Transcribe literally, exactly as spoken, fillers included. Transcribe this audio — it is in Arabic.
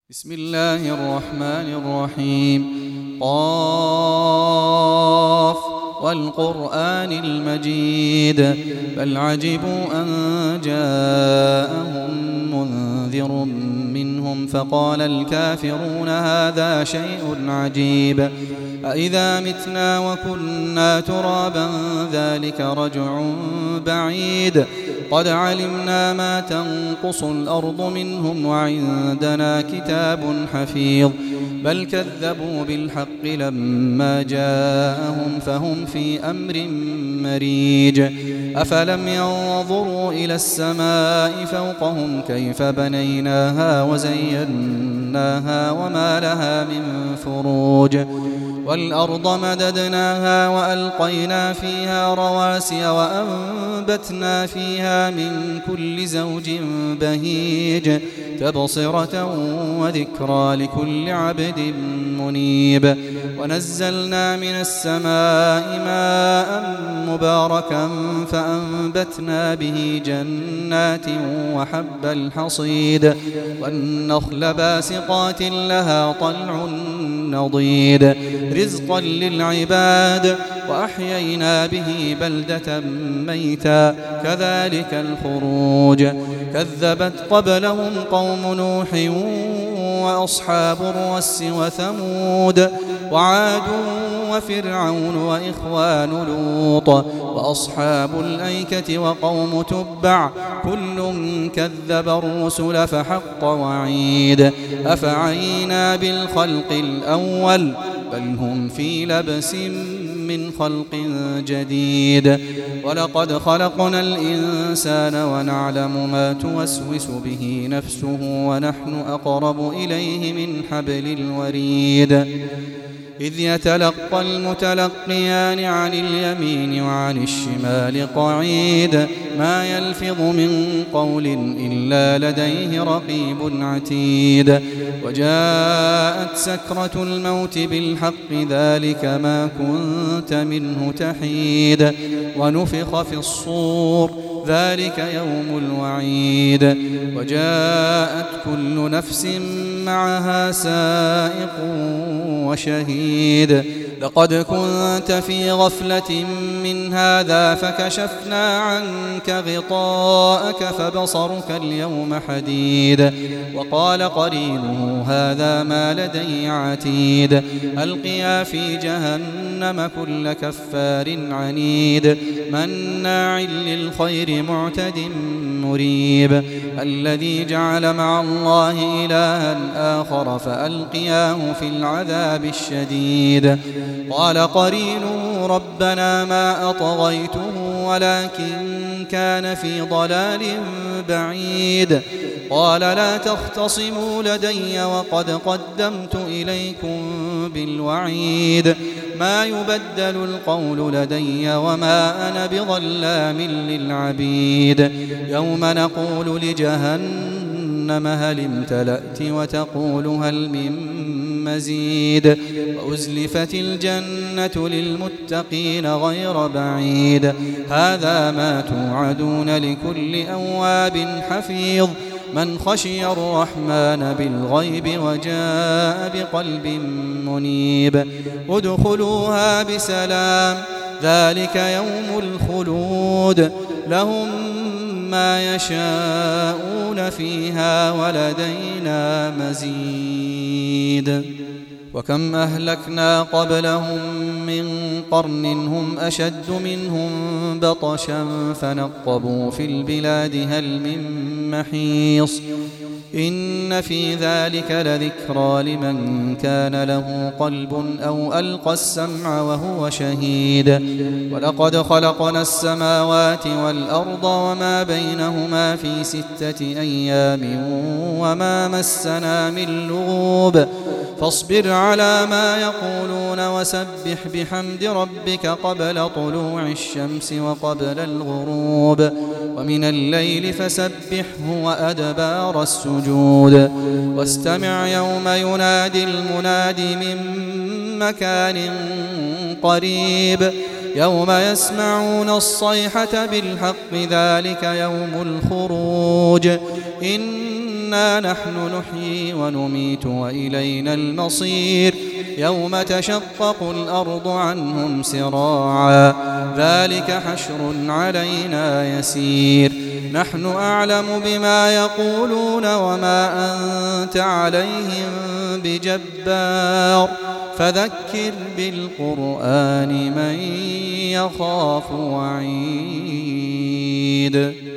بسم الله الرحمن الرحيم. قاف والقرآن المجيد بل عجبوا أن جاءهم منذر منهم فقال الكافرون هذا شيء عجيب أإذا متنا وكنا ترابا ذلك رجع بعيد قد علمنا ما تنقص الأرض منهم وعندنا كتاب حفيظ بل كذبوا بالحق لما جاءهم فهم في أمر مريج أفلم ينظروا إلى السماء فوقهم كيف بنيناها وزيناها وما لها من فروج والأرض مددناها وألقينا فيها رواسي وأنبتنا فيها من كل زوج بهيج تبصرة وذكرى لكل عبد منيب ونزلنا من السماء ماء مباركا فأنبتنا به جنات وحب الحصيد والنخل باسقات لها طلع نضيد رزقا للعباد وأحيينا به بلدة ميتا كذلك الخروج كذبت قبلهم قوم نوح وأصحاب الرس وثمود وعاد وفرعون وإخوان لوط وأصحاب الأيكة وقوم تبع كل كذب الرسل فحق وعيد أفعينا بالخلق الأول بل هم في لبس من خلق جديد ولقد خلقنا الإنسان ونعلم ما توسوس به نفسه ونحن أقرب إليه من حبل الوريد إذ يتلقى المتلقيان عن اليمين وعن الشمال قعيد ما يلفظ من قول إلا لديه رقيب عتيد وجاءت سكرة الموت بالحق ذلك ما كنت منه تحيد ونفخ في الصور ذلك يوم الوعيد وجاءت كل نفس معها سائق وشهيد لقد كنت في غفلة من هذا فكشفنا عنك غطاءك فبصرك اليوم حديد وقال قرينه هذا ما لدي عتيد ألقيا في جهنم كل كفار عنيد مناع للخير معتد مريب الذي جعل مع الله إلها آخر فألقياه في العذاب الشديد قال قرينه ربنا ما أطغيته ولكن كان في ضلال بعيد قال لا تختصموا لدي وقد قدمت إليكم بالوعيد ما يبدل القول لدي وما أنا بظلام للعبيد يوم نقول لجهنم هل امتلأت وتقول هل من مزيد وأزلفت الجنة للمتقين غير بعيد هذا ما توعدون لكل أواب حفيظ من خشي الرحمن بالغيب وجاء بقلب منيب ادخلوها بسلام ذلك يوم الخلود لهم ما يشاءون فيها ولدينا مزيد وكم أهلكنا قبلهم من قرن هم أشد منهم بطشا فنقبوا في البلاد هل من محيص إن في ذلك لذكرى لمن كان له قلب أو ألقى السمع وهو شهيد ولقد خلقنا السماوات والأرض وما بينهما في ستة أيام وما مسنا من لغوب فاصبر على ما يقولون وسبح بحمد ربك قبل طلوع الشمس وقبل الغروب ومن الليل فسبحه وأدبار السجود واستمع يوم ينادي المناد من مكان قريب يوم يسمعون الصيحة بالحق ذلك يوم الخروج إن إنا نحن نحيي ونميت وإلينا المصير يوم تشقق الأرض عنهم سراعا ذلك حشر علينا يسير نحن أعلم بما يقولون وما أنت عليهم بجبار فذكر بالقرآن من يخاف وعيد